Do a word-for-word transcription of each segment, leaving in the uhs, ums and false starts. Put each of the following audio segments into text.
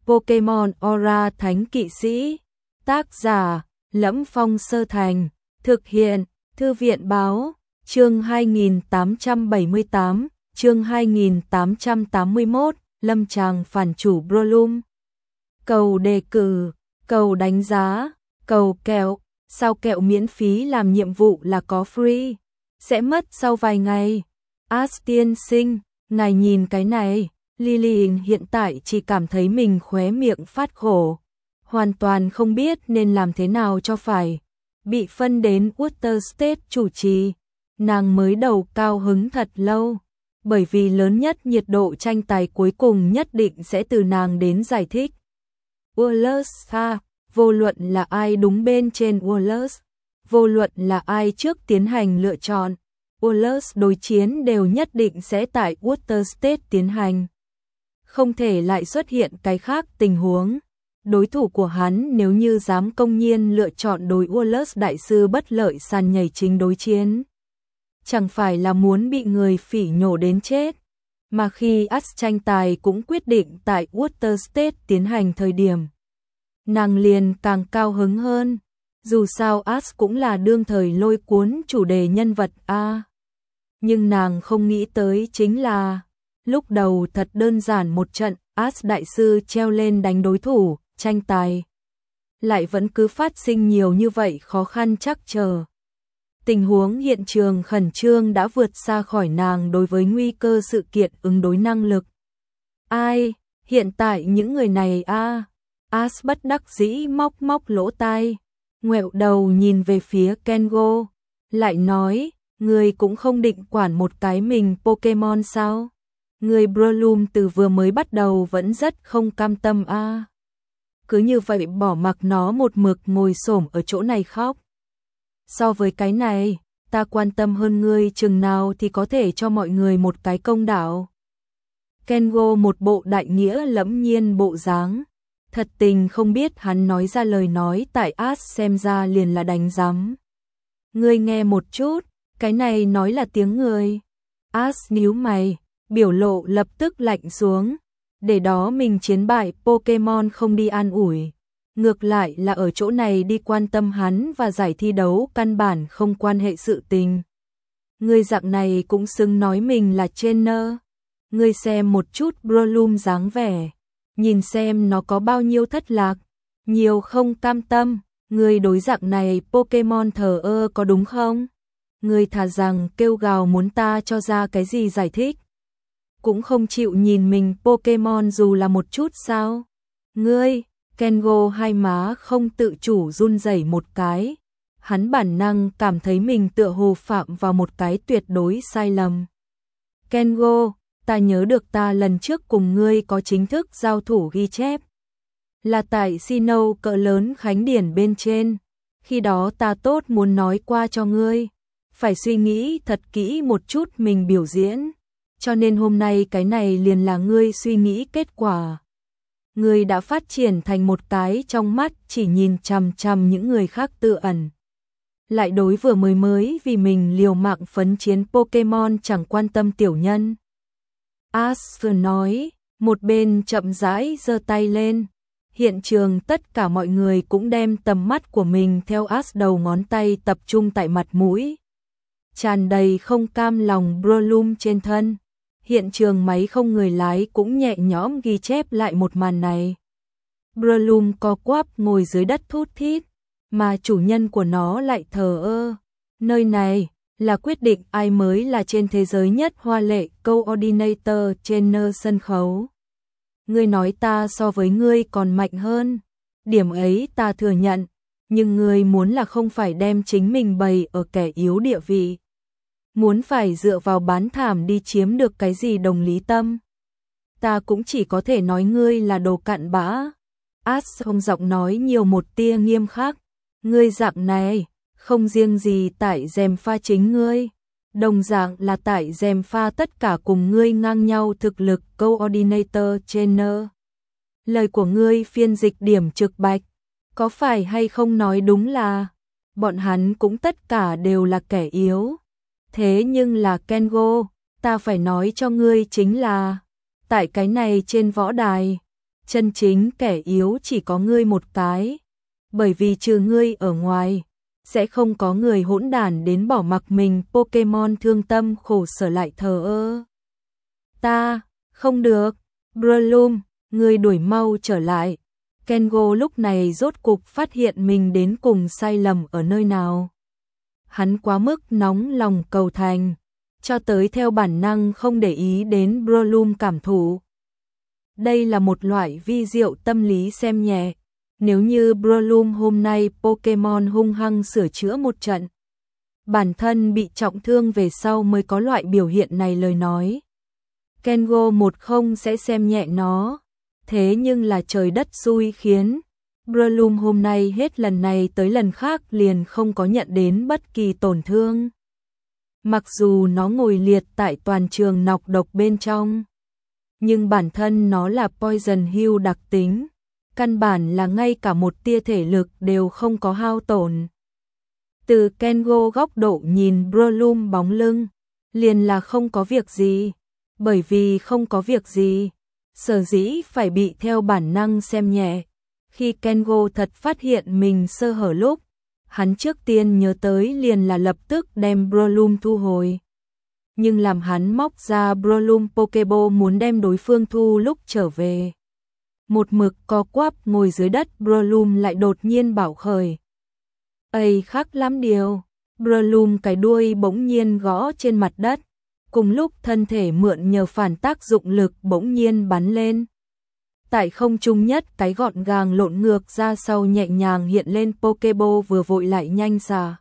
Pokemon Aura Thánh Kỵ Sĩ. Tác giả: Lẫm Phong Sơ Thành. Thực hiện: Thư viện báo. Chương hai nghìn tám trăm bảy mươi tám, chương hai nghìn tám trăm tám mươi mốt, Lâm Tràng phản chủ Breloom. Cầu đề cử, cầu đánh giá, cầu kẹo, sao kẹo miễn phí làm nhiệm vụ là có free, sẽ mất sau vài ngày. Ash tiên sinh, ngài nhìn cái này. Lily hiện tại chỉ cảm thấy mình khóe miệng phát khổ, hoàn toàn không biết nên làm thế nào cho phải. Bị phân đến Water State chủ trì, nàng mới đầu cao hứng thật lâu, bởi vì lớn nhất nhiệt độ tranh tài cuối cùng nhất định sẽ từ nàng đến giải thích. Wallace, vô luận là ai đúng bên trên Wallace, vô luận là ai trước tiến hành lựa chọn, Wallace đối chiến đều nhất định sẽ tại Water State tiến hành. Không thể lại xuất hiện cái khác tình huống. Đối thủ của hắn nếu như dám công nhiên lựa chọn đối Wallace đại sư bất lợi sàn nhảy chính đối chiến, chẳng phải là muốn bị người phỉ nhổ đến chết. Mà khi Ash tranh tài cũng quyết định tại Water State tiến hành thời điểm, nàng liền càng cao hứng hơn. Dù sao Ash cũng là đương thời lôi cuốn chủ đề nhân vật A. Nhưng nàng không nghĩ tới chính là lúc đầu thật đơn giản một trận, Ash đại sư treo lên đánh đối thủ, tranh tài lại vẫn cứ phát sinh nhiều như vậy khó khăn trắc trở. Tình huống hiện trường khẩn trương đã vượt xa khỏi nàng đối với nguy cơ sự kiện ứng đối năng lực. Ai, hiện tại những người này a à? Ash bất đắc dĩ móc móc lỗ tai, ngoẹo đầu nhìn về phía Kengo, lại nói, người cũng không định quản một cái mình Pokemon sao? Người Breloom từ vừa mới bắt đầu vẫn rất không cam tâm a. À. Cứ như vậy bỏ mặc nó một mực ngồi xổm ở chỗ này khóc. So với cái này, ta quan tâm hơn ngươi chừng nào thì có thể cho mọi người một cái công đạo. Kengo một bộ đại nghĩa lẫm nhiên bộ dáng, thật tình không biết hắn nói ra lời nói tại Ash xem ra liền là đánh giám. Ngươi nghe một chút, cái này nói là tiếng người. Ash nhíu mày, biểu lộ lập tức lạnh xuống, để đó mình chiến bại Pokemon không đi an ủi, ngược lại là ở chỗ này đi quan tâm hắn và giải thi đấu căn bản không quan hệ sự tình. Người dạng này cũng xứng nói mình là trainer. Người xem một chút Breloom dáng vẻ, nhìn xem nó có bao nhiêu thất lạc, nhiều không cam tâm. Người đối dạng này Pokemon thờ ơ có đúng không? Người thà rằng kêu gào muốn ta cho ra cái gì giải thích, cũng không chịu nhìn mình Pokemon dù là một chút sao? Ngươi, Kengo hai má không tự chủ run rẩy một cái, hắn bản năng cảm thấy mình tựa hồ phạm vào một cái tuyệt đối sai lầm. Kengo, ta nhớ được ta lần trước cùng ngươi có chính thức giao thủ ghi chép, là tại Sinnoh cỡ lớn khánh điển bên trên, khi đó ta tốt muốn nói qua cho ngươi, phải suy nghĩ thật kỹ một chút mình biểu diễn. Cho nên hôm nay cái này liền là ngươi suy nghĩ kết quả. Ngươi đã phát triển thành một cái trong mắt chỉ nhìn chằm chằm những người khác tự ẩn. Lại đối vừa mới mới vì mình liều mạng phấn chiến Pokemon chẳng quan tâm tiểu nhân. Ash nói, một bên chậm rãi giơ tay lên. Hiện trường tất cả mọi người cũng đem tầm mắt của mình theo Ash đầu ngón tay tập trung tại mặt mũi. Tràn đầy không cam lòng Breloom trên thân. Hiện trường máy không người lái cũng nhẹ nhõm ghi chép lại một màn này. Breloom co quắp ngồi dưới đất thút thít, mà chủ nhân của nó lại thờ ơ. Nơi này là quyết định ai mới là trên thế giới nhất hoa lệ coordinator trên sân khấu. Ngươi nói ta so với ngươi còn mạnh hơn, điểm ấy ta thừa nhận, nhưng ngươi muốn là không phải đem chính mình bày ở kẻ yếu địa vị. Muốn phải dựa vào bán thảm đi chiếm được cái gì đồng lý tâm. Ta cũng chỉ có thể nói ngươi là đồ cặn bã. Ash không giọng nói nhiều một tia nghiêm khắc. Ngươi dạng này, không riêng gì tại dèm pha chính ngươi, đồng dạng là tại dèm pha tất cả cùng ngươi ngang nhau thực lực coordinator trainer. Lời của ngươi phiên dịch điểm trực bạch, có phải hay không nói đúng là bọn hắn cũng tất cả đều là kẻ yếu. Thế nhưng là Kengo, ta phải nói cho ngươi chính là, tại cái này trên võ đài, chân chính kẻ yếu chỉ có ngươi một cái, bởi vì trừ ngươi ở ngoài, sẽ không có người hỗn đản đến bỏ mặc mình Pokemon thương tâm khổ sở lại thờ ơ. Ta, không được, Breloom, ngươi đuổi mau trở lại. Kengo lúc này rốt cục phát hiện mình đến cùng sai lầm ở nơi nào. Hắn quá mức nóng lòng cầu thành, cho tới theo bản năng không để ý đến Breloom cảm thụ. Đây là một loại vi diệu tâm lý xem nhẹ. Nếu như Breloom hôm nay Pokemon hung hăng sửa chữa một trận, bản thân bị trọng thương về sau mới có loại biểu hiện này lời nói, Kengo một không sẽ xem nhẹ nó. Thế nhưng là trời đất xui khiến, Breloom hôm nay hết lần này tới lần khác liền không có nhận đến bất kỳ tổn thương. Mặc dù nó ngồi liệt tại toàn trường nọc độc bên trong, nhưng bản thân nó là Poison Hill đặc tính, căn bản là ngay cả một tia thể lực đều không có hao tổn. Từ Kengo góc độ nhìn Breloom bóng lưng, liền là không có việc gì, bởi vì không có việc gì, sở dĩ phải bị theo bản năng xem nhẹ. Khi Kengo thật phát hiện mình sơ hở lúc, hắn trước tiên nhớ tới liền là lập tức đem Breloom thu hồi. Nhưng làm hắn móc ra Breloom Pokeball muốn đem đối phương thu lúc trở về, một mực co quắp ngồi dưới đất, Breloom lại đột nhiên bảo khởi. Ây khác lắm điều, Breloom cái đuôi bỗng nhiên gõ trên mặt đất, cùng lúc thân thể mượn nhờ phản tác dụng lực bỗng nhiên bắn lên. Tại không trung nhất cái gọn gàng lộn ngược ra sau nhẹ nhàng hiện lên Pokeball vừa vội lại nhanh xà.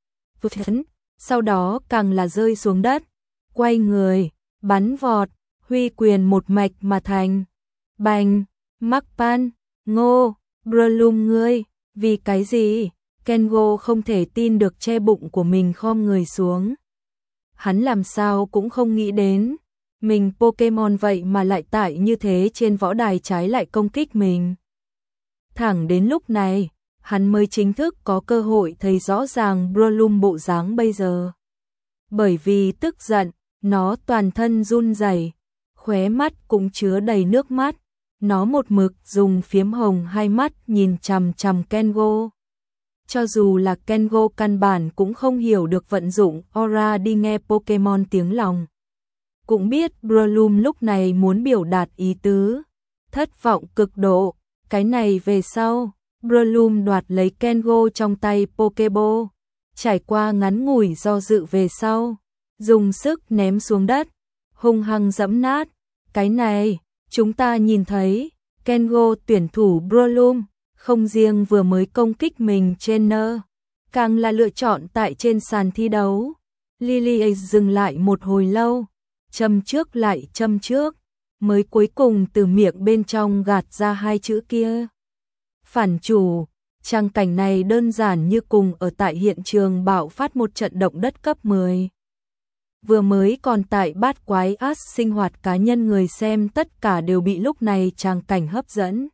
Sau đó càng là rơi xuống đất, quay người, bắn vọt, huy quyền một mạch mà thành. Bành, mắc pan, ngô, Breloom ngươi, vì cái gì? Kengo không thể tin được che bụng của mình khom người xuống. Hắn làm sao cũng không nghĩ đến, mình Pokemon vậy mà lại tại như thế trên võ đài trái lại công kích mình. Thẳng đến lúc này, hắn mới chính thức có cơ hội thấy rõ ràng Breloom bộ dáng bây giờ. Bởi vì tức giận, nó toàn thân run rẩy, khóe mắt cũng chứa đầy nước mắt, nó một mực dùng phiếm hồng hai mắt nhìn chằm chằm Kengo. Cho dù là Kengo căn bản cũng không hiểu được vận dụng aura đi nghe Pokemon tiếng lòng, cũng biết Breloom lúc này muốn biểu đạt ý tứ, thất vọng cực độ. Cái này về sau, Breloom đoạt lấy Kengo trong tay Pokeball, trải qua ngắn ngủi do dự về sau, dùng sức ném xuống đất, hung hăng giẫm nát. Cái này, chúng ta nhìn thấy, Kengo tuyển thủ Breloom, không riêng vừa mới công kích mình trên nơ, càng là lựa chọn tại trên sàn thi đấu. Lily dừng lại một hồi lâu, châm trước lại châm trước, mới cuối cùng từ miệng bên trong gạt ra hai chữ kia. Phản chủ. Trang cảnh này đơn giản như cùng ở tại hiện trường bạo phát một trận động đất cấp mười. Vừa mới còn tại bát quái ác sinh hoạt cá nhân người xem tất cả đều bị lúc này trang cảnh hấp dẫn.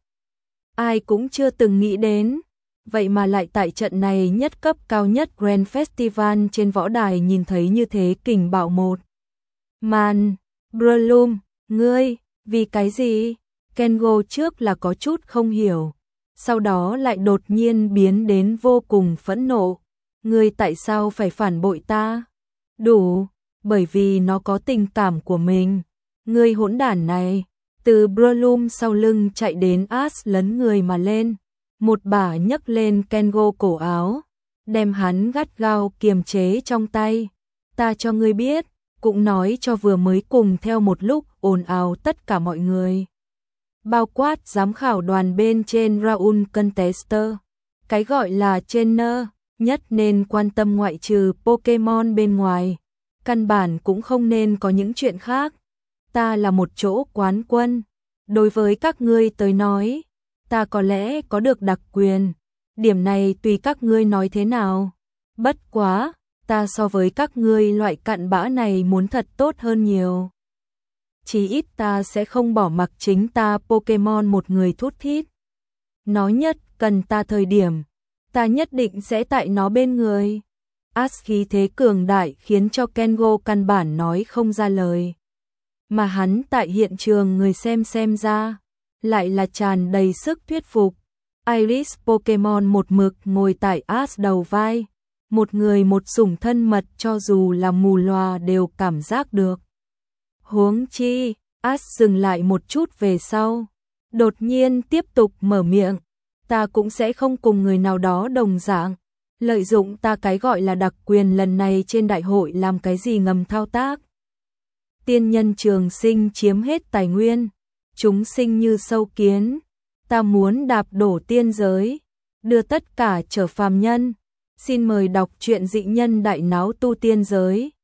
Ai cũng chưa từng nghĩ đến, vậy mà lại tại trận này nhất cấp cao nhất Grand Festival trên võ đài nhìn thấy như thế kình bạo một màn. Breloom, ngươi, vì cái gì? Kengo trước là có chút không hiểu, sau đó lại đột nhiên biến đến vô cùng phẫn nộ. Ngươi tại sao phải phản bội ta? Đủ, bởi vì nó có tình cảm của mình. Ngươi hỗn đản này. Từ Breloom sau lưng chạy đến Ash lấn người mà lên, một bả nhấc lên Kengo cổ áo, đem hắn gắt gao kiềm chế trong tay. Ta cho ngươi biết, cũng nói cho vừa mới cùng theo một lúc ồn ào tất cả mọi người, bao quát giám khảo đoàn bên trên Raul Contester. Cái gọi là trainer nhất nên quan tâm ngoại trừ Pokemon bên ngoài, căn bản cũng không nên có những chuyện khác. Ta là một chỗ quán quân, đối với các ngươi tới nói, ta có lẽ có được đặc quyền, điểm này tùy các ngươi nói thế nào. Bất quá, ta so với các ngươi loại cặn bã này muốn thật tốt hơn nhiều. Chí ít ta sẽ không bỏ mặc chính ta Pokemon một người thút thít. Nó nhất cần ta thời điểm, ta nhất định sẽ tại nó bên người. Ash khí thế cường đại khiến cho Kengo căn bản nói không ra lời. Mà hắn tại hiện trường người xem xem ra, lại là tràn đầy sức thuyết phục. Iris Pokemon một mực ngồi tại Ash đầu vai, một người một sủng thân mật cho dù là mù lòa đều cảm giác được. Huống chi, Ash dừng lại một chút về sau, đột nhiên tiếp tục mở miệng, ta cũng sẽ không cùng người nào đó đồng dạng, lợi dụng ta cái gọi là đặc quyền lần này trên đại hội làm cái gì ngầm thao tác. Tiên nhân trường sinh chiếm hết tài nguyên, chúng sinh như sâu kiến, ta muốn đạp đổ tiên giới, đưa tất cả trở phàm nhân. Xin mời đọc truyện Dị Nhân Đại Náo Tu Tiên Giới.